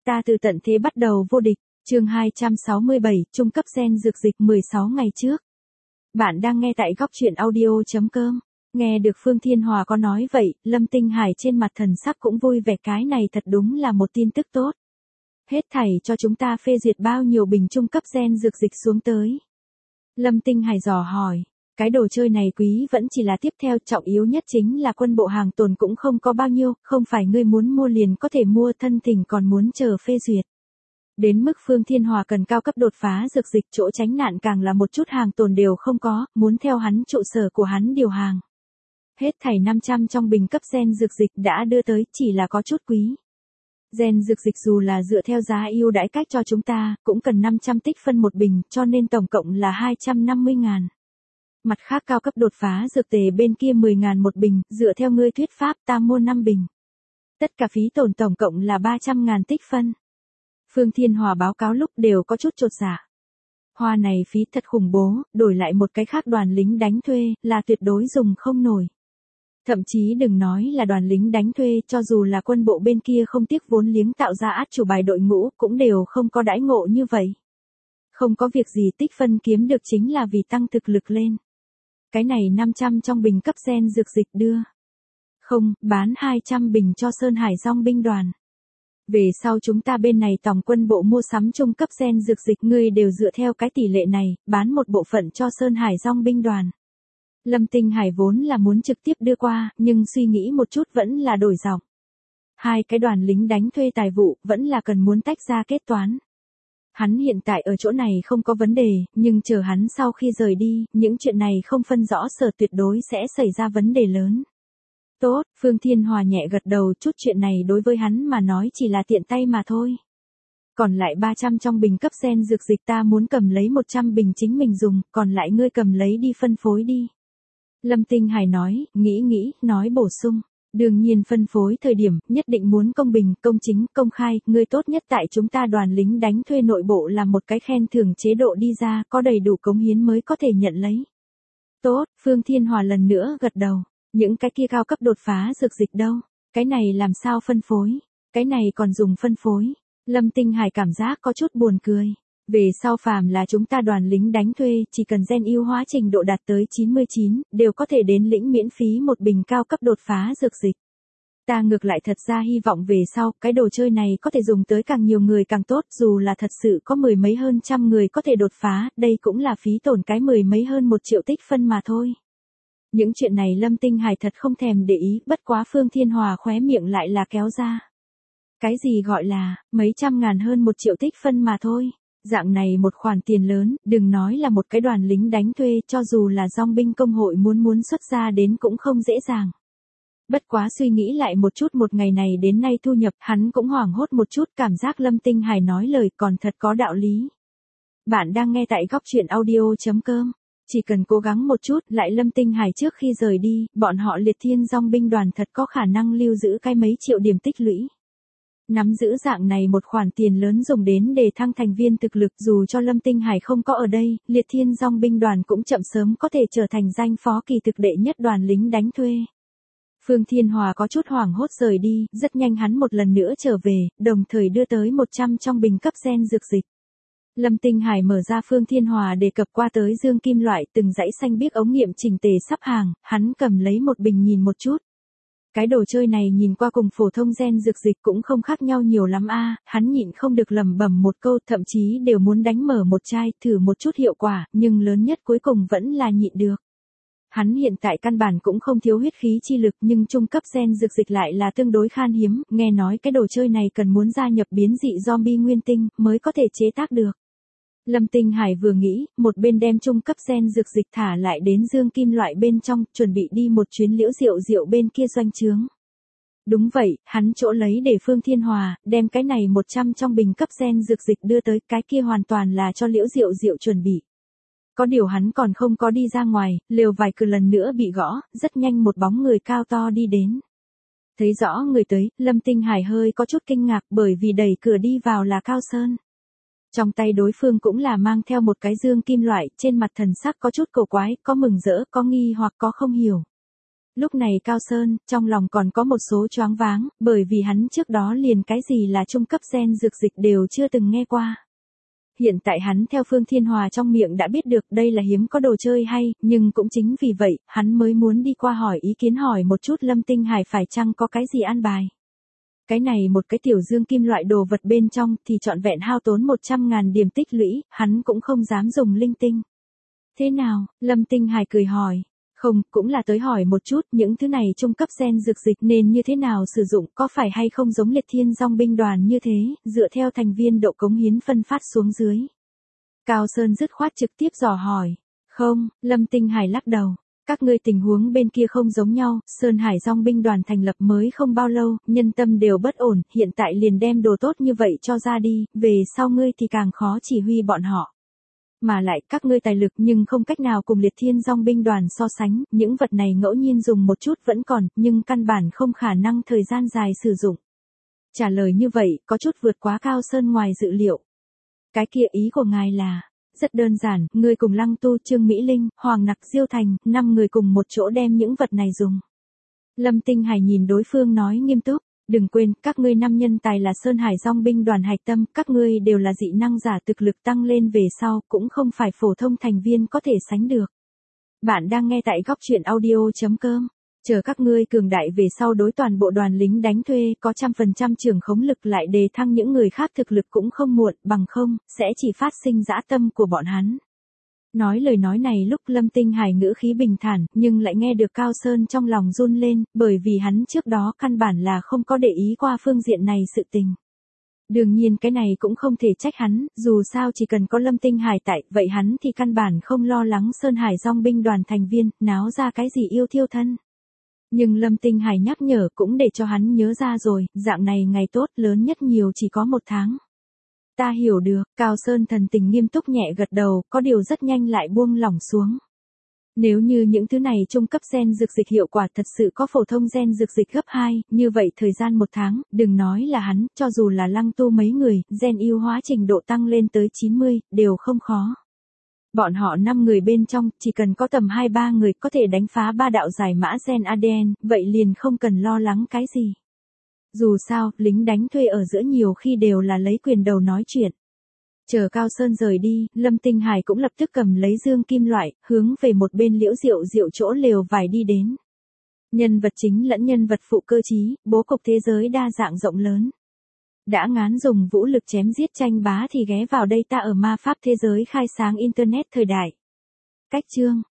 Ta từ tận thế bắt đầu vô địch, chương 267, trung cấp gen dược dịch 16 ngày trước. Bạn đang nghe tại góc truyện audio.com. Nghe được Phương Thiên Hòa có nói vậy, Lâm Tinh Hải trên mặt thần sắc cũng vui vẻ, cái này thật đúng là một tin tức tốt. Hết thảy cho chúng ta phê duyệt bao nhiêu bình trung cấp gen dược dịch xuống tới. Lâm Tinh Hải dò hỏi, cái đồ chơi này quý vẫn chỉ là tiếp theo, trọng yếu nhất chính là quân bộ hàng tồn cũng không có bao nhiêu, không phải ngươi muốn mua liền có thể mua, thân thỉnh còn muốn chờ phê duyệt. Đến mức Phương Thiên Hòa cần cao cấp đột phá dược dịch, chỗ tránh nạn càng là một chút hàng tồn đều không có, muốn theo hắn trụ sở của hắn điều hàng. Hết thảy 500 trong bình cấp gen dược dịch đã đưa tới, chỉ là có chút quý. Gen dược dịch dù là dựa theo giá ưu đãi cách cho chúng ta, cũng cần 500 tích phân một bình, cho nên tổng cộng là 250.000. Mặt khác cao cấp đột phá dược tề bên kia 10.000 một bình, dựa theo ngươi thuyết pháp ta mua 5 bình. Tất cả phí tổn tổng cộng là 300.000 tích phân. Phương Thiên Hòa báo cáo lúc đều có chút chột dạ. Hoa này phí thật khủng bố, đổi lại một cái khác đoàn lính đánh thuê, là tuyệt đối dùng không nổi. Thậm chí đừng nói là đoàn lính đánh thuê, cho dù là quân bộ bên kia không tiếc vốn liếng tạo ra át chủ bài đội ngũ, cũng đều không có đãi ngộ như vậy. Không có việc gì tích phân kiếm được chính là vì tăng thực lực lên. Cái này 500 trong bình cấp gen dược dịch đưa. Không, bán 200 bình cho Sơn Hải Dòng binh đoàn. Về sau chúng ta bên này tổng quân bộ mua sắm trung cấp gen dược dịch, ngươi đều dựa theo cái tỷ lệ này, bán một bộ phận cho Sơn Hải Dòng binh đoàn. Lâm Tinh Hải vốn là muốn trực tiếp đưa qua, nhưng suy nghĩ một chút vẫn là đổi giọng. Hai cái đoàn lính đánh thuê tài vụ, vẫn là cần muốn tách ra kết toán. Hắn hiện tại ở chỗ này không có vấn đề, nhưng chờ hắn sau khi rời đi, những chuyện này không phân rõ sở tuyệt đối sẽ xảy ra vấn đề lớn. Tốt, Phương Thiên Hòa nhẹ gật đầu, chút chuyện này đối với hắn mà nói chỉ là tiện tay mà thôi. Còn lại 300 trong bình cấp gen dược dịch ta muốn cầm lấy 100 bình chính mình dùng, còn lại ngươi cầm lấy đi phân phối đi. Lâm Tinh Hải nói, nghĩ, nói bổ sung. Đương nhiên phân phối thời điểm, nhất định muốn công bình, công chính, công khai, ngươi tốt nhất tại chúng ta đoàn lính đánh thuê nội bộ làm một cái khen thưởng chế độ đi ra, có đầy đủ cống hiến mới có thể nhận lấy. Tốt, Phương Thiên Hòa lần nữa gật đầu. Những cái kia cao cấp đột phá dược dịch đâu? Cái này làm sao phân phối? Cái này còn dùng phân phối? Lâm Tinh Hải cảm giác có chút buồn cười. Về sau phàm là chúng ta đoàn lính đánh thuê, chỉ cần gen ưu hóa trình độ đạt tới 99, đều có thể đến lĩnh miễn phí một bình cao cấp đột phá dược dịch. Ta ngược lại thật ra hy vọng về sau, cái đồ chơi này có thể dùng tới càng nhiều người càng tốt, dù là thật sự có mười mấy hơn trăm người có thể đột phá, đây cũng là phí tổn cái mười mấy hơn 1 triệu tích phân mà thôi. Những chuyện này Lâm Tinh Hải thật không thèm để ý, bất quá Phương Thiên Hòa khóe miệng lại là kéo ra. Cái gì gọi là, mấy trăm ngàn hơn 1 triệu tích phân mà thôi. Dạng này một khoản tiền lớn, đừng nói là một cái đoàn lính đánh thuê, cho dù là dòng binh công hội muốn xuất ra đến cũng không dễ dàng. Bất quá suy nghĩ lại một chút, một ngày này đến nay thu nhập, hắn cũng hoảng hốt một chút, cảm giác Lâm Tinh Hải nói lời còn thật có đạo lý. Bạn đang nghe tại góc truyện audio.com. Chỉ cần cố gắng một chút, lại Lâm Tinh Hải trước khi rời đi, bọn họ Liệt Thiên Dòng binh đoàn thật có khả năng lưu giữ cái mấy triệu điểm tích lũy. Nắm giữ dạng này một khoản tiền lớn dùng đến để thăng thành viên thực lực, dù cho Lâm Tinh Hải không có ở đây, Liệt Thiên Dòng binh đoàn cũng chậm sớm có thể trở thành danh phó kỳ thực đệ nhất đoàn lính đánh thuê. Phương Thiên Hòa có chút hoảng hốt rời đi, rất nhanh hắn một lần nữa trở về, đồng thời đưa tới 100 trong bình cấp gen dược dịch. Lâm Tinh Hải mở ra Phương Thiên Hòa đề cập qua tới dương kim loại, từng dãy xanh biếc ống nghiệm chỉnh tề sắp hàng, hắn cầm lấy một bình nhìn một chút. Cái đồ chơi này nhìn qua cùng phổ thông gen dược dịch cũng không khác nhau nhiều lắm a, hắn nhịn không được lẩm bẩm một câu, thậm chí đều muốn đánh mở một chai, thử một chút hiệu quả, nhưng lớn nhất cuối cùng vẫn là nhịn được. Hắn hiện tại căn bản cũng không thiếu huyết khí chi lực, nhưng trung cấp gen dược dịch lại là tương đối khan hiếm, nghe nói cái đồ chơi này cần muốn gia nhập biến dị zombie nguyên tinh mới có thể chế tác được. Lâm Tinh Hải vừa nghĩ, một bên đem trung cấp gen dược dịch thả lại đến dương kim loại bên trong, chuẩn bị đi một chuyến Liễu Diệu bên kia doanh trướng. Đúng vậy, hắn chỗ lấy để Phương Thiên Hòa, đem cái này 100 trong bình cấp gen dược dịch đưa tới, cái kia hoàn toàn là cho Liễu Diệu chuẩn bị. Có điều hắn còn không có đi ra ngoài, lều vài cửa lần nữa bị gõ, rất nhanh một bóng người cao to đi đến. Thấy rõ người tới, Lâm Tinh Hải hơi có chút kinh ngạc, bởi vì đẩy cửa đi vào là Cao Sơn. Trong tay đối phương cũng là mang theo một cái dương kim loại, trên mặt thần sắc có chút cổ quái, có mừng rỡ, có nghi hoặc có không hiểu. Lúc này Cao Sơn, trong lòng còn có một số choáng váng, bởi vì hắn trước đó liền cái gì là trung cấp gen dược dịch đều chưa từng nghe qua. Hiện tại hắn theo Phương Thiên Hòa trong miệng đã biết được đây là hiếm có đồ chơi hay, nhưng cũng chính vì vậy, hắn mới muốn đi qua hỏi ý kiến hỏi một chút Lâm Tinh Hải phải chăng có cái gì an bài. Cái này một cái tiểu dương kim loại đồ vật bên trong thì trọn vẹn hao tốn 100.000 điểm tích lũy, hắn cũng không dám dùng linh tinh. Thế nào, Lâm Tinh Hải cười hỏi. Không, cũng là tới hỏi một chút những thứ này trung cấp gen dược dịch nên như thế nào sử dụng, có phải hay không giống Liệt Thiên Dòng binh đoàn như thế, dựa theo thành viên độ cống hiến phân phát xuống dưới. Cao Sơn dứt khoát trực tiếp dò hỏi. Không, Lâm Tinh Hải lắc đầu. Các ngươi tình huống bên kia không giống nhau, Sơn Hải Dòng binh đoàn thành lập mới không bao lâu, nhân tâm đều bất ổn, hiện tại liền đem đồ tốt như vậy cho ra đi, về sau ngươi thì càng khó chỉ huy bọn họ. Mà lại các ngươi tài lực nhưng không cách nào cùng Liệt Thiên Dòng binh đoàn so sánh, những vật này ngẫu nhiên dùng một chút vẫn còn, nhưng căn bản không khả năng thời gian dài sử dụng. Trả lời như vậy, có chút vượt quá Cao Sơn ngoài dự liệu. Cái kia ý của ngài là, rất đơn giản, ngươi cùng Lăng Tu, Trương Mỹ Linh, Hoàng Nặc, Diêu Thành, 5 người cùng một chỗ đem những vật này dùng. Lâm Tinh Hải nhìn đối phương nói nghiêm túc. Đừng quên, các ngươi 5 nhân tài là Sơn Hải Dòng binh đoàn hạch tâm, các ngươi đều là dị năng giả thực lực tăng lên về sau, cũng không phải phổ thông thành viên có thể sánh được. Bạn đang nghe tại góc truyện audio.com. Chờ các ngươi cường đại về sau đối toàn bộ đoàn lính đánh thuê, có 100% trưởng khống lực lại đề thăng những người khác thực lực cũng không muộn, bằng không, sẽ chỉ phát sinh dã tâm của bọn hắn. Nói lời nói này lúc Lâm Tinh Hải ngữ khí bình thản, nhưng lại nghe được Cao Sơn trong lòng run lên, bởi vì hắn trước đó căn bản là không có để ý qua phương diện này sự tình. Đương nhiên cái này cũng không thể trách hắn, dù sao chỉ cần có Lâm Tinh Hải tại, vậy hắn thì căn bản không lo lắng Sơn Hải Dòng binh đoàn thành viên, náo ra cái gì yêu thiêu thân. Nhưng Lâm Tinh Hải nhắc nhở cũng để cho hắn nhớ ra rồi, dạng này ngày tốt lớn nhất nhiều chỉ có 1 tháng. Ta hiểu được, Cao Sơn thần tình nghiêm túc nhẹ gật đầu, có điều rất nhanh lại buông lỏng xuống. Nếu như những thứ này trung cấp gen dược dịch hiệu quả thật sự có phổ thông gen dược dịch gấp 2, như vậy thời gian 1 tháng, đừng nói là hắn, cho dù là Lăng Tu mấy người, gen ưu hóa trình độ tăng lên tới 90, đều không khó. Bọn họ 5 người bên trong, chỉ cần có tầm 2-3 người có thể đánh phá 3 đạo giải mã gen ADN, vậy liền không cần lo lắng cái gì. Dù sao, lính đánh thuê ở giữa nhiều khi đều là lấy quyền đầu nói chuyện. Chờ Cao Sơn rời đi, Lâm Tinh Hải cũng lập tức cầm lấy dương kim loại, hướng về một bên Liễu Diệu Diệu chỗ lều vải đi đến. Nhân vật chính lẫn nhân vật phụ cơ trí, bố cục thế giới đa dạng rộng lớn. Đã ngán dùng vũ lực chém giết tranh bá thì ghé vào đây ta ở ma pháp thế giới khai sáng Internet thời đại. Cách chương.